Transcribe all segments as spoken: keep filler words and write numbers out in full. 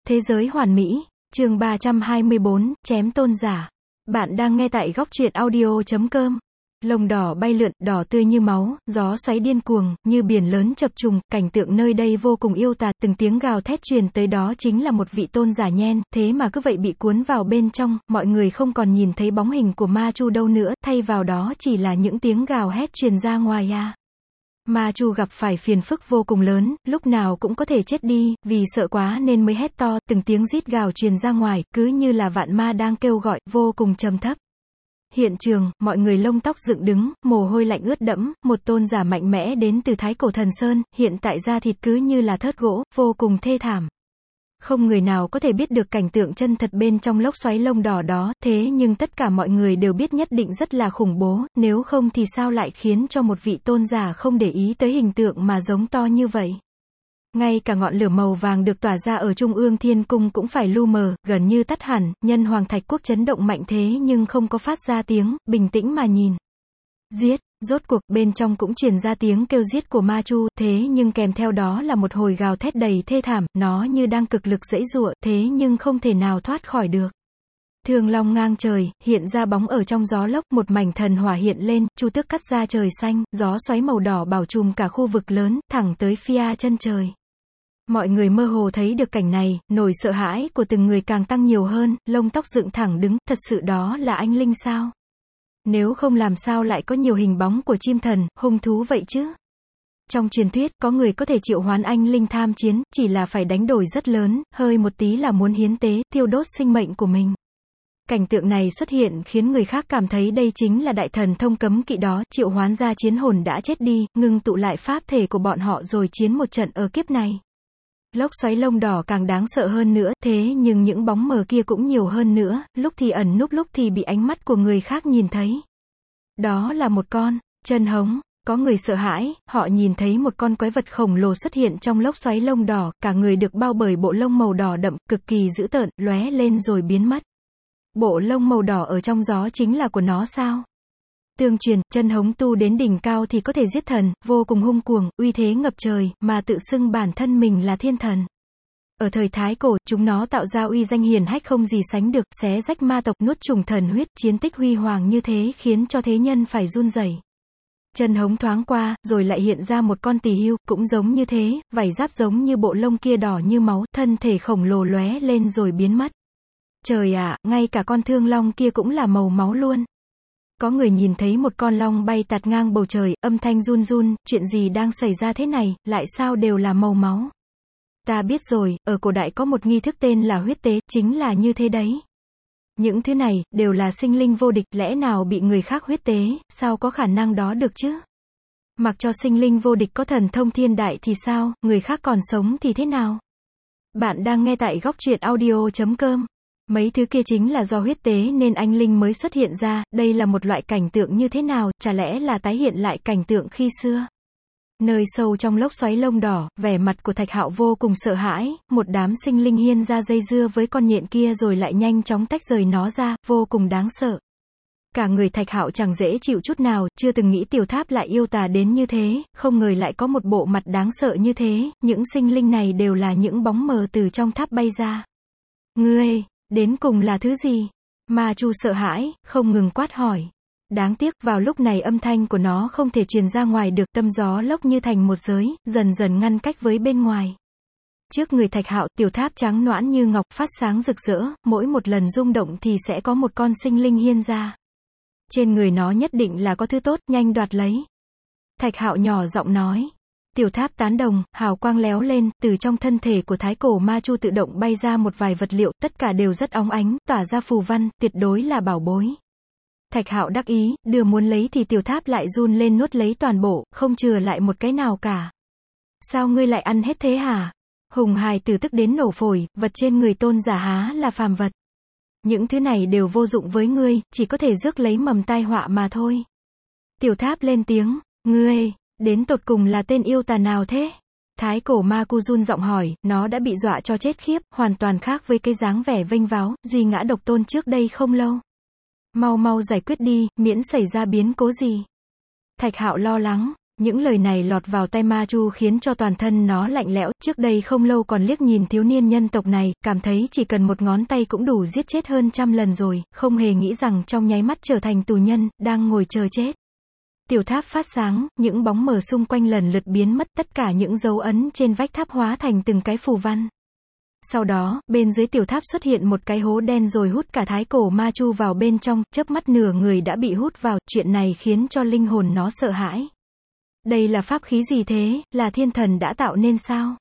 Thế giới hoàn mỹ, chương ba trăm hai mươi bốn, chém tôn giả. Bạn đang nghe tại góc truyện audio chấm com. Lông đỏ bay lượn, đỏ tươi như máu, gió xoáy điên cuồng, như biển lớn chập trùng, cảnh tượng nơi đây vô cùng yêu tà, từng tiếng gào thét truyền tới đó chính là một vị tôn giả nhen, thế mà cứ vậy bị cuốn vào bên trong, mọi người không còn nhìn thấy bóng hình của Ma Chu đâu nữa, thay vào đó chỉ là những tiếng gào hét truyền ra ngoài à. Ma Chu gặp phải phiền phức vô cùng lớn, lúc nào cũng có thể chết đi, vì sợ quá nên mới hét to, từng tiếng rít gào truyền ra ngoài, cứ như là vạn ma đang kêu gọi, vô cùng trầm thấp. Hiện trường, mọi người lông tóc dựng đứng, mồ hôi lạnh ướt đẫm, một tôn giả mạnh mẽ đến từ Thái Cổ Thần Sơn, hiện tại da thịt cứ như là thớt gỗ, vô cùng thê thảm. Không người nào có thể biết được cảnh tượng chân thật bên trong lốc xoáy lông đỏ đó, thế nhưng tất cả mọi người đều biết nhất định rất là khủng bố, nếu không thì sao lại khiến cho một vị tôn giả không để ý tới hình tượng mà giống to như vậy. Ngay cả ngọn lửa màu vàng được tỏa ra ở Trung ương Thiên Cung cũng phải lu mờ, gần như tắt hẳn, nhân Hoàng Thạch Quốc chấn động mạnh thế nhưng không có phát ra tiếng, bình tĩnh mà nhìn. Giết! Rốt cuộc, bên trong cũng truyền ra tiếng kêu giết của Ma Chu, thế nhưng kèm theo đó là một hồi gào thét đầy thê thảm, nó như đang cực lực giãy giụa, thế nhưng không thể nào thoát khỏi được. Thương long ngang trời, hiện ra bóng ở trong gió lốc, một mảnh thần hỏa hiện lên, chu tước cắt ra trời xanh, gió xoáy màu đỏ bao trùm cả khu vực lớn, thẳng tới phía chân trời. Mọi người mơ hồ thấy được cảnh này, nỗi sợ hãi của từng người càng tăng nhiều hơn, lông tóc dựng thẳng đứng, thật sự đó là anh linh sao? Nếu không làm sao lại có nhiều hình bóng của chim thần, hung thú vậy chứ? Trong truyền thuyết, có người có thể triệu hoán anh linh tham chiến, chỉ là phải đánh đổi rất lớn, hơi một tí là muốn hiến tế, tiêu đốt sinh mệnh của mình. Cảnh tượng này xuất hiện khiến người khác cảm thấy đây chính là đại thần thông cấm kỵ đó, triệu hoán ra chiến hồn đã chết đi, ngưng tụ lại pháp thể của bọn họ rồi chiến một trận ở kiếp này. Lốc xoáy lông đỏ càng đáng sợ hơn nữa, thế nhưng những bóng mờ kia cũng nhiều hơn nữa, lúc thì ẩn núp lúc thì bị ánh mắt của người khác nhìn thấy. Đó là một con chân hống, có người sợ hãi, họ nhìn thấy một con quái vật khổng lồ xuất hiện trong lốc xoáy lông đỏ, cả người được bao bởi bộ lông màu đỏ đậm, cực kỳ dữ tợn, lóe lên rồi biến mất. Bộ lông màu đỏ ở trong gió chính là của nó sao? Tương truyền, chân hống tu đến đỉnh cao thì có thể giết thần, vô cùng hung cuồng, uy thế ngập trời, mà tự xưng bản thân mình là thiên thần. Ở thời Thái Cổ, chúng nó tạo ra uy danh hiển hách không gì sánh được, xé rách ma tộc, nuốt chửng thần huyết, chiến tích huy hoàng như thế khiến cho thế nhân phải run rẩy. Chân hống thoáng qua, rồi lại hiện ra một con tỳ hưu, cũng giống như thế, vảy giáp giống như bộ lông kia đỏ như máu, thân thể khổng lồ lóe lên rồi biến mất. Trời ạ, ngay cả con thương long kia cũng là màu máu luôn. Có người nhìn thấy một con long bay tạt ngang bầu trời, âm thanh run run, chuyện gì đang xảy ra thế này, lại sao đều là màu máu. Ta biết rồi, ở cổ đại có một nghi thức tên là huyết tế, chính là như thế đấy. Những thứ này, đều là sinh linh vô địch, lẽ nào bị người khác huyết tế, sao có khả năng đó được chứ? Mặc cho sinh linh vô địch có thần thông thiên đại thì sao, người khác còn sống thì thế nào? Bạn đang nghe tại góc truyện audio chấm com. Mấy thứ kia chính là do huyết tế nên anh linh mới xuất hiện ra, đây là một loại cảnh tượng như thế nào, chả lẽ là tái hiện lại cảnh tượng khi xưa? Nơi sâu trong lốc xoáy lông đỏ, vẻ mặt của Thạch Hạo vô cùng sợ hãi, một đám sinh linh hiên ra dây dưa với con nhện kia rồi lại nhanh chóng tách rời nó ra, vô cùng đáng sợ. Cả người Thạch Hạo chẳng dễ chịu chút nào, chưa từng nghĩ tiểu tháp lại yêu tà đến như thế, không ngờ lại có một bộ mặt đáng sợ như thế, những sinh linh này đều là những bóng mờ từ trong tháp bay ra. Ngươi, đến cùng là thứ gì? Ma Chu sợ hãi, không ngừng quát hỏi. Đáng tiếc, vào lúc này âm thanh của nó không thể truyền ra ngoài được, tâm gió lốc như thành một giới, dần dần ngăn cách với bên ngoài. Trước người Thạch Hạo, tiểu tháp trắng nõn như ngọc, phát sáng rực rỡ, mỗi một lần rung động thì sẽ có một con sinh linh hiên ra. Trên người nó nhất định là có thứ tốt, nhanh đoạt lấy. Thạch Hạo nhỏ giọng nói. Tiểu tháp tán đồng, hào quang léo lên, từ trong thân thể của Thái Cổ Ma Chu tự động bay ra một vài vật liệu, tất cả đều rất óng ánh, tỏa ra phù văn, tuyệt đối là bảo bối. Thạch Hạo đắc ý, đưa muốn lấy thì tiểu tháp lại run lên nuốt lấy toàn bộ, không chừa lại một cái nào cả. Sao ngươi lại ăn hết thế hả? Hùng hài tử tức đến nổ phổi, vật trên người tôn giả há là phàm vật. Những thứ này đều vô dụng với ngươi, chỉ có thể rước lấy mầm tai họa mà thôi. Tiểu tháp lên tiếng, ngươi, đến tột cùng là tên yêu tà nào thế? Thái Cổ Ma Cu run giọng hỏi, nó đã bị dọa cho chết khiếp, hoàn toàn khác với cái dáng vẻ vênh váo, duy ngã độc tôn trước đây không lâu. Mau mau giải quyết đi, miễn xảy ra biến cố gì. Thạch Hạo lo lắng, Những lời này lọt vào tai Ma Chu khiến cho toàn thân nó lạnh lẽo, trước đây không lâu còn liếc nhìn thiếu niên nhân tộc này, cảm thấy chỉ cần một ngón tay cũng đủ giết chết hơn trăm lần rồi, không hề nghĩ rằng trong nháy mắt trở thành tù nhân, đang ngồi chờ chết. Tiểu tháp phát sáng, những bóng mờ xung quanh lần lượt biến mất, tất cả những dấu ấn trên vách tháp hóa thành từng cái phù văn. Sau đó, bên dưới tiểu tháp xuất hiện một cái hố đen rồi hút cả thái cổ Ma Chu vào bên trong, chớp mắt nửa người đã bị hút vào, chuyện này khiến cho linh hồn nó sợ hãi. Đây là pháp khí gì thế, là thiên thần đã tạo nên sao?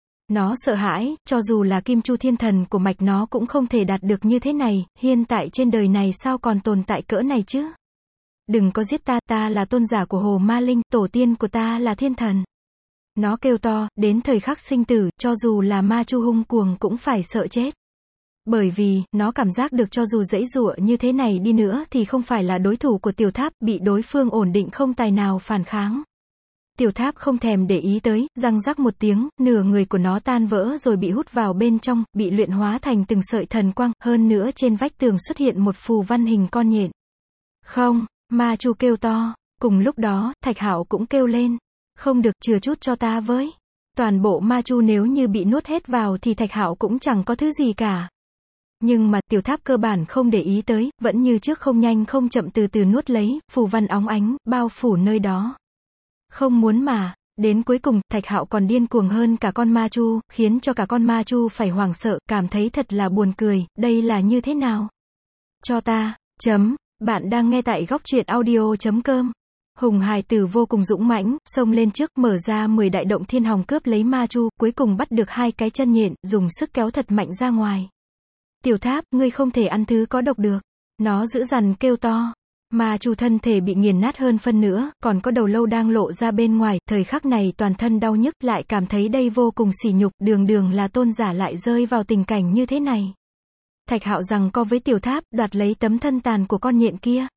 Nó sợ hãi, cho dù là Kim Chu thiên thần của mạch nó cũng không thể đạt được như thế này, hiện tại trên đời này sao còn tồn tại cỡ này chứ? Đừng có giết ta, ta là tôn giả của Hồ Ma Linh, tổ tiên của ta là thiên thần. Nó kêu to, đến thời khắc sinh tử, cho dù là Ma Chu hung cuồng cũng phải sợ chết. Bởi vì, nó cảm giác được cho dù giãy giụa như thế này đi nữa thì không phải là đối thủ của tiểu tháp, bị đối phương ổn định không tài nào phản kháng. Tiểu tháp không thèm để ý tới, răng rắc một tiếng, nửa người của nó tan vỡ rồi bị hút vào bên trong, bị luyện hóa thành từng sợi thần quang, hơn nữa trên vách tường xuất hiện một phù văn hình con nhện. Không, Ma Chu kêu to, cùng lúc đó, Thạch Hạo cũng kêu lên. Không được, chừa chút cho ta với. Toàn bộ Ma Chu nếu như bị nuốt hết vào thì Thạch Hạo cũng chẳng có thứ gì cả. Nhưng mà, tiểu tháp cơ bản không để ý tới, vẫn như trước không nhanh không chậm từ từ nuốt lấy, phù văn óng ánh, bao phủ nơi đó. Không muốn mà, đến cuối cùng, Thạch Hạo còn điên cuồng hơn cả con Ma Chu, khiến cho cả con Ma Chu phải hoảng sợ, cảm thấy thật là buồn cười, đây là như thế nào? Cho ta, chấm, bạn đang nghe tại góc truyện audio chấm com. Hùng hài tử vô cùng dũng mãnh, xông lên trước, mở ra mười đại động thiên hòng cướp lấy Ma Chu, cuối cùng bắt được hai cái chân nhện, dùng sức kéo thật mạnh ra ngoài. Tiểu tháp, ngươi không thể ăn thứ có độc được. Nó dữ dằn kêu to. Ma Chu thân thể bị nghiền nát hơn phân nữa, còn có đầu lâu đang lộ ra bên ngoài, thời khắc này toàn thân đau nhức, lại cảm thấy đây vô cùng sỉ nhục, đường đường là tôn giả lại rơi vào tình cảnh như thế này. Thạch Hạo giằng co với tiểu tháp, đoạt lấy tấm thân tàn của con nhện kia.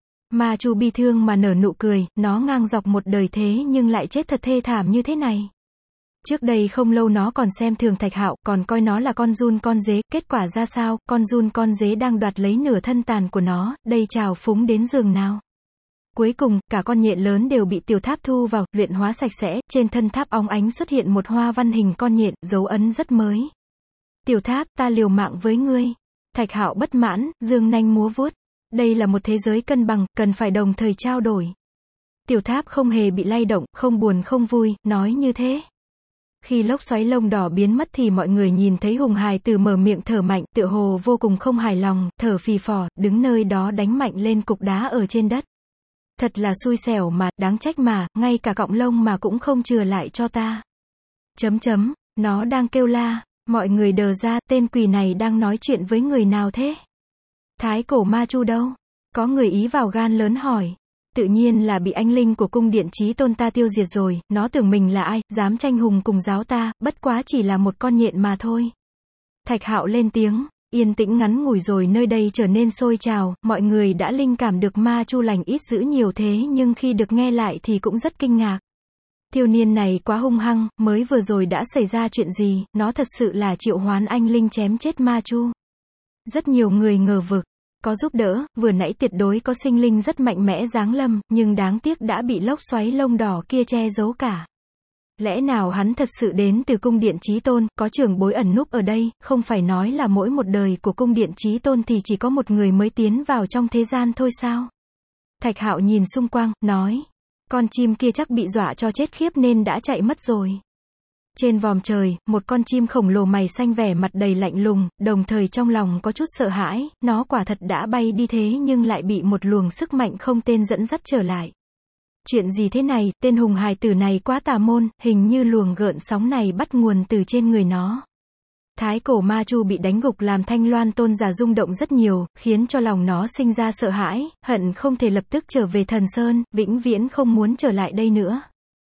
Ma Chu bi thương mà nở nụ cười, nó ngang dọc một đời thế nhưng lại chết thật thê thảm như thế này. Trước đây không lâu nó còn xem thường Thạch Hạo, còn coi nó là con giun con dế, kết quả ra sao, con giun con dế đang đoạt lấy nửa thân tàn của nó, đây trào phúng đến giường nào. Cuối cùng, cả con nhện lớn đều bị tiểu tháp thu vào, luyện hóa sạch sẽ, trên thân tháp óng ánh xuất hiện một hoa văn hình con nhện, dấu ấn rất mới. Tiểu tháp, ta liều mạng với ngươi. Thạch Hạo bất mãn, giương nanh múa vuốt. Đây là một thế giới cân bằng, cần phải đồng thời trao đổi. Tiểu tháp không hề bị lay động, không buồn không vui, nói như thế. Khi lốc xoáy lông đỏ biến mất thì mọi người nhìn thấy Hùng hài tử mở miệng thở mạnh, tựa hồ vô cùng không hài lòng, thở phì phò, đứng nơi đó đánh mạnh lên cục đá ở trên đất. Thật là xui xẻo mà, đáng trách mà, ngay cả cọng lông mà cũng không chừa lại cho ta. Chấm chấm, nó đang kêu la, mọi người đờ ra, tên quỷ này đang nói chuyện với người nào thế? Thái cổ Ma Chu đâu? Có người ý vào gan lớn hỏi. Tự nhiên là bị anh linh của cung điện Chí Tôn ta tiêu diệt rồi, nó tưởng mình là ai, dám tranh hùng cùng giáo ta, bất quá chỉ là một con nhện mà thôi. Thạch Hạo lên tiếng, yên tĩnh ngắn ngủi rồi nơi đây trở nên sôi trào, mọi người đã linh cảm được Ma Chu lành ít dữ nhiều thế nhưng khi được nghe lại thì cũng rất kinh ngạc. Thiếu niên này quá hung hăng, mới vừa rồi đã xảy ra chuyện gì, nó thật sự là triệu hoán anh linh chém chết Ma Chu. Rất nhiều người ngờ vực. Có giúp đỡ, vừa nãy tuyệt đối có sinh linh rất mạnh mẽ giáng lâm, nhưng đáng tiếc đã bị lốc xoáy lông đỏ kia che giấu cả. Lẽ nào hắn thật sự đến từ cung điện Chí Tôn, có trưởng bối ẩn núp ở đây, không phải nói là mỗi một đời của cung điện Chí Tôn thì chỉ có một người mới tiến vào trong thế gian thôi sao? Thạch Hạo nhìn xung quanh, nói, con chim kia chắc bị dọa cho chết khiếp nên đã chạy mất rồi. Trên vòm trời, một con chim khổng lồ mày xanh vẻ mặt đầy lạnh lùng, đồng thời trong lòng có chút sợ hãi, nó quả thật đã bay đi thế nhưng lại bị một luồng sức mạnh không tên dẫn dắt trở lại. Chuyện gì thế này, tên hùng hài tử này quá tà môn, hình như luồng gợn sóng này bắt nguồn từ trên người nó. Thái cổ Ma Chu bị đánh gục làm Thanh Loan tôn giả rung động rất nhiều, khiến cho lòng nó sinh ra sợ hãi, hận không thể lập tức trở về Thần Sơn, vĩnh viễn không muốn trở lại đây nữa.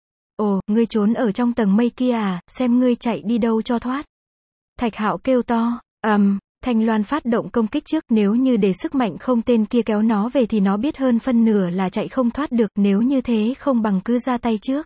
Ồ, ngươi trốn ở trong tầng mây kia à, xem ngươi chạy đi đâu cho thoát. Thạch Hạo kêu to, ầm, um, Thanh Loan phát động công kích trước, nếu như để sức mạnh không tên kia kéo nó về thì nó biết hơn phân nửa là chạy không thoát được, nếu như thế không bằng cứ ra tay trước.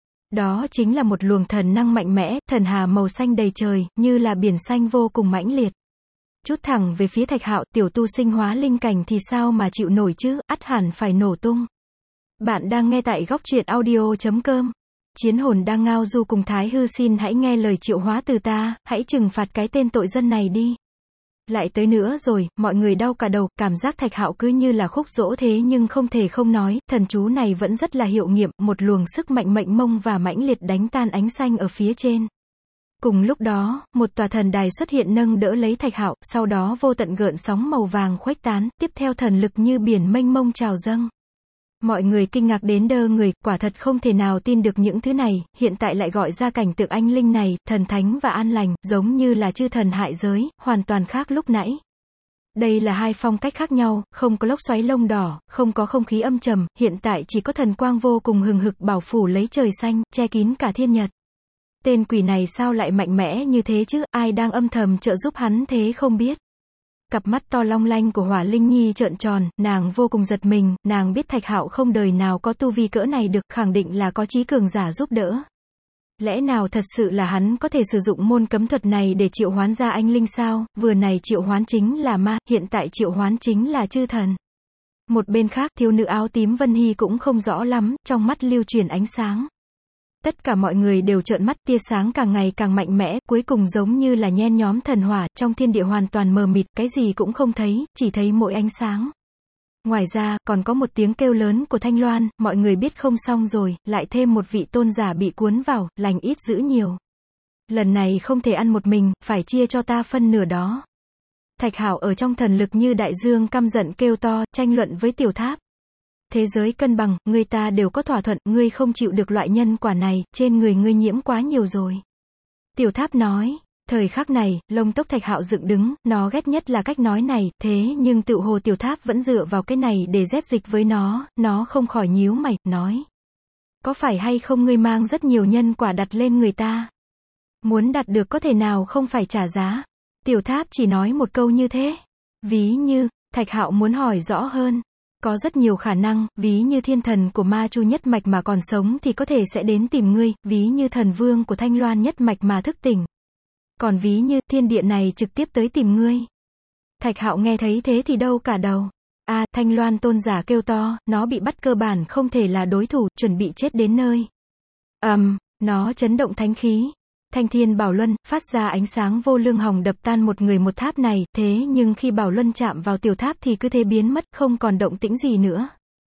Đó chính là một luồng thần năng mạnh mẽ, thần hà màu xanh đầy trời, như là biển xanh vô cùng mãnh liệt. Chút thẳng về phía Thạch Hạo, tiểu tu sinh hóa linh cảnh thì sao mà chịu nổi chứ, ắt hẳn phải nổ tung. Bạn đang nghe tại góc truyện audio.com. Chiến hồn đang ngao du cùng Thái Hư xin hãy nghe lời triệu hóa từ ta, hãy trừng phạt cái tên tội dân này đi. Lại tới nữa rồi, mọi người đau cả đầu, cảm giác Thạch Hạo cứ như là khúc dỗ thế nhưng không thể không nói, thần chú này vẫn rất là hiệu nghiệm, một luồng sức mạnh mệnh mông và mãnh liệt đánh tan ánh xanh ở phía trên. Cùng lúc đó, một tòa thần đài xuất hiện nâng đỡ lấy Thạch Hạo, sau đó vô tận gợn sóng màu vàng khuếch tán, tiếp theo thần lực như biển mênh mông trào dâng. Mọi người kinh ngạc đến đơ người, quả thật không thể nào tin được những thứ này, hiện tại lại gọi ra cảnh tượng anh linh này, thần thánh và an lành, giống như là chư thần hại giới, hoàn toàn khác lúc nãy. Đây là hai phong cách khác nhau, không có lốc xoáy lông đỏ, không có không khí âm trầm, hiện tại chỉ có thần quang vô cùng hừng hực bảo phủ lấy trời xanh, che kín cả thiên nhật. Tên quỷ này sao lại mạnh mẽ như thế chứ, ai đang âm thầm trợ giúp hắn thế không biết. Cặp mắt to long lanh của Hỏa Linh Nhi trợn tròn, nàng vô cùng giật mình, nàng biết Thạch Hạo không đời nào có tu vi cỡ này được, khẳng định là có chí cường giả giúp đỡ. Lẽ nào thật sự là hắn có thể sử dụng môn cấm thuật này để triệu hoán ra anh linh sao, vừa này triệu hoán chính là ma, hiện tại triệu hoán chính là chư thần. Một bên khác, thiếu nữ áo tím Vân Hy cũng không rõ lắm, trong mắt lưu truyền ánh sáng. Tất cả mọi người đều trợn mắt, tia sáng càng ngày càng mạnh mẽ, cuối cùng giống như là nhen nhóm thần hỏa, trong thiên địa hoàn toàn mờ mịt, cái gì cũng không thấy, chỉ thấy mỗi ánh sáng. Ngoài ra, còn có một tiếng kêu lớn của Thanh Loan, mọi người biết không xong rồi, lại thêm một vị tôn giả bị cuốn vào, lành ít dữ nhiều. Lần này không thể ăn một mình, phải chia cho ta phân nửa đó. Thạch Hạo ở trong thần lực như đại dương căm giận kêu to, tranh luận với Tiểu Tháp. Thế giới cân bằng, người ta đều có thỏa thuận, ngươi không chịu được loại nhân quả này, trên người ngươi nhiễm quá nhiều rồi. Tiểu Tháp nói, thời khắc này, lông tóc Thạch Hạo dựng đứng, nó ghét nhất là cách nói này, thế nhưng tự hồ Tiểu Tháp vẫn dựa vào cái này để dép dịch với nó, nó không khỏi nhíu mày, nói. Có phải hay không ngươi mang rất nhiều nhân quả đặt lên người ta? Muốn đạt được có thể nào không phải trả giá? Tiểu Tháp chỉ nói một câu như thế. Ví như, Thạch Hạo muốn hỏi rõ hơn. Có rất nhiều khả năng, ví như thiên thần của Ma Chu nhất mạch mà còn sống thì có thể sẽ đến tìm ngươi, ví như thần vương của Thanh Loan nhất mạch mà thức tỉnh. Còn ví như, thiên địa này trực tiếp tới tìm ngươi. Thạch Hạo nghe thấy thế thì đâu cả đầu. A, à, Thanh Loan tôn giả kêu to, nó bị bắt cơ bản không thể là đối thủ, chuẩn bị chết đến nơi. Ầm, um, nó chấn động thánh khí. Thanh Thiên Bảo Luân, phát ra ánh sáng vô lương hồng đập tan một người một tháp này, thế nhưng khi Bảo Luân chạm vào tiểu tháp thì cứ thế biến mất, không còn động tĩnh gì nữa.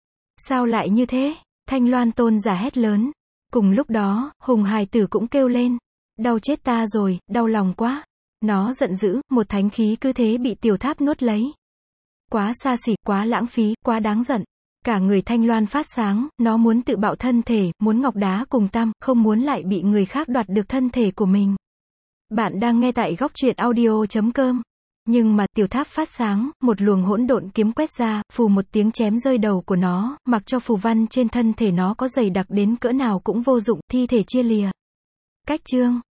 Sao lại như thế? Thanh Loan tôn giả hét lớn. Cùng lúc đó, Hùng hài tử cũng kêu lên. Đau chết ta rồi, đau lòng quá. Nó giận dữ, một thánh khí cứ thế bị tiểu tháp nuốt lấy. Quá xa xỉ, quá lãng phí, quá đáng giận. Cả người Thanh Loan phát sáng, nó muốn tự bạo thân thể, muốn ngọc đá cùng tam, không muốn lại bị người khác đoạt được thân thể của mình. Bạn đang nghe tại góc truyện audio.com. Nhưng mà, tiểu tháp phát sáng, một luồng hỗn độn kiếm quét ra, phù một tiếng chém rơi đầu của nó, mặc cho phù văn trên thân thể nó có dày đặc đến cỡ nào cũng vô dụng, thi thể chia lìa. Cách chương.